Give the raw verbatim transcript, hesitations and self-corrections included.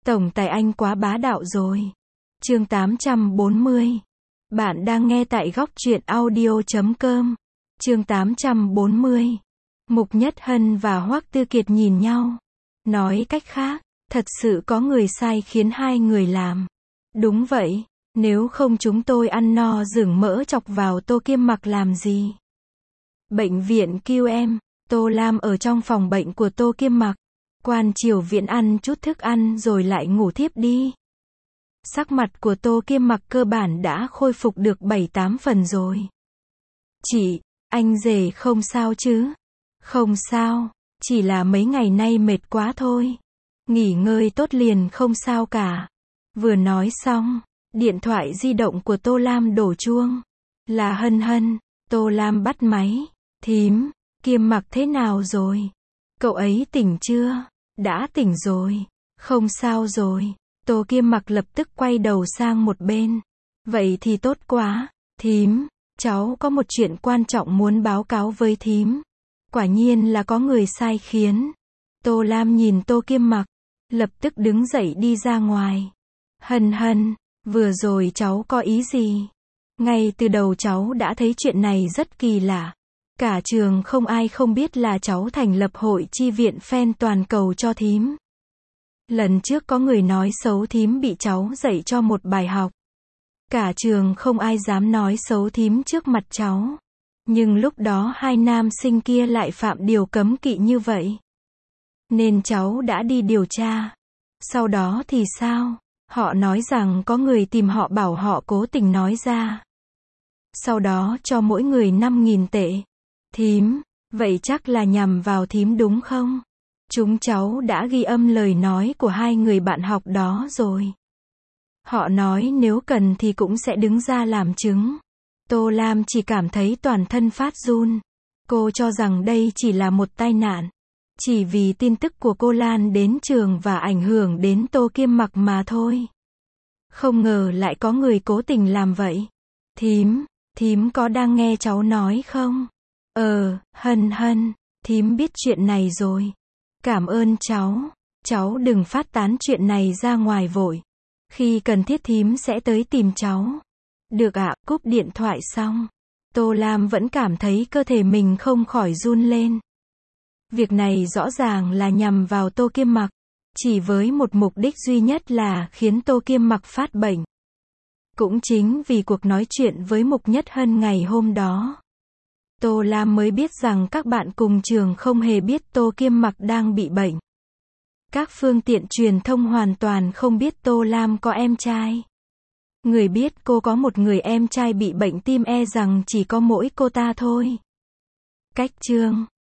Tổng tài anh quá bá đạo rồi. Chương tám trăm bốn mươi. Bạn đang nghe tại góc truyện audio chấm com. Chương tám trăm bốn mươi. Mục Nhất Hân và Hoắc Tư Kiệt nhìn nhau. Nói cách khác, thật sự có người sai khiến hai người làm. Đúng vậy, nếu không chúng tôi ăn no rừng mỡ chọc vào Tô Kiêm Mặc làm gì? Bệnh viện Q em, Tô Lam ở trong phòng bệnh của Tô Kiêm Mặc. Quan Triều Viễn ăn chút thức ăn rồi lại ngủ thiếp đi. Sắc mặt của Tô Kiêm Mặc cơ bản đã khôi phục được bảy tám phần rồi. Chị, anh rể không sao chứ? Không sao, chỉ là mấy ngày nay mệt quá thôi. Nghỉ ngơi tốt liền không sao cả. Vừa nói xong, điện thoại di động của Tô Lam đổ chuông. Là Hân Hân. Tô Lam bắt máy. Thím, Kiêm Mặc thế nào rồi? Cậu ấy tỉnh chưa? Đã tỉnh rồi. Không sao rồi. Tô Kiêm Mặc lập tức quay đầu sang một bên. Vậy thì tốt quá. Thím, cháu có một chuyện quan trọng muốn báo cáo với thím. Quả nhiên là có người sai khiến. Tô Lam nhìn Tô Kiêm Mặc, lập tức đứng dậy đi ra ngoài. Hân Hân, vừa rồi cháu có ý gì? Ngay từ đầu cháu đã thấy chuyện này rất kỳ lạ. Cả trường không ai không biết là cháu thành lập hội chi viện fan toàn cầu cho thím. Lần trước có người nói xấu thím bị cháu dạy cho một bài học. Cả trường không ai dám nói xấu thím trước mặt cháu. Nhưng lúc đó hai nam sinh kia lại phạm điều cấm kỵ như vậy. Nên cháu đã đi điều tra. Sau đó thì sao? Họ nói rằng có người tìm họ bảo họ cố tình nói ra. Sau đó cho mỗi người năm nghìn tệ. Thím, vậy chắc là nhằm vào thím đúng không? Chúng cháu đã ghi âm lời nói của hai người bạn học đó rồi. Họ nói nếu cần thì cũng sẽ đứng ra làm chứng. Tô Lam chỉ cảm thấy toàn thân phát run. Cô cho rằng đây chỉ là một tai nạn. Chỉ vì tin tức của cô lan đến trường và ảnh hưởng đến Tô Kiêm Mặc mà thôi. Không ngờ lại có người cố tình làm vậy. Thím, thím có đang nghe cháu nói không? Ờ, Hân Hân, thím biết chuyện này rồi. Cảm ơn cháu. Cháu đừng phát tán chuyện này ra ngoài vội. Khi cần thiết thím sẽ tới tìm cháu. Được ạ. Cúp điện thoại xong, Tô Lam vẫn cảm thấy cơ thể mình không khỏi run lên. Việc này rõ ràng là nhằm vào Tô Kiêm Mặc, chỉ với một mục đích duy nhất là khiến Tô Kiêm Mặc phát bệnh. Cũng chính vì cuộc nói chuyện với Mục Nhất Hân ngày hôm đó, Tô Lam mới biết rằng các bạn cùng trường không hề biết Tô Kiêm Mặc đang bị bệnh. Các phương tiện truyền thông hoàn toàn không biết Tô Lam có em trai. Người biết cô có một người em trai bị bệnh tim e rằng chỉ có mỗi cô ta thôi. Cách chương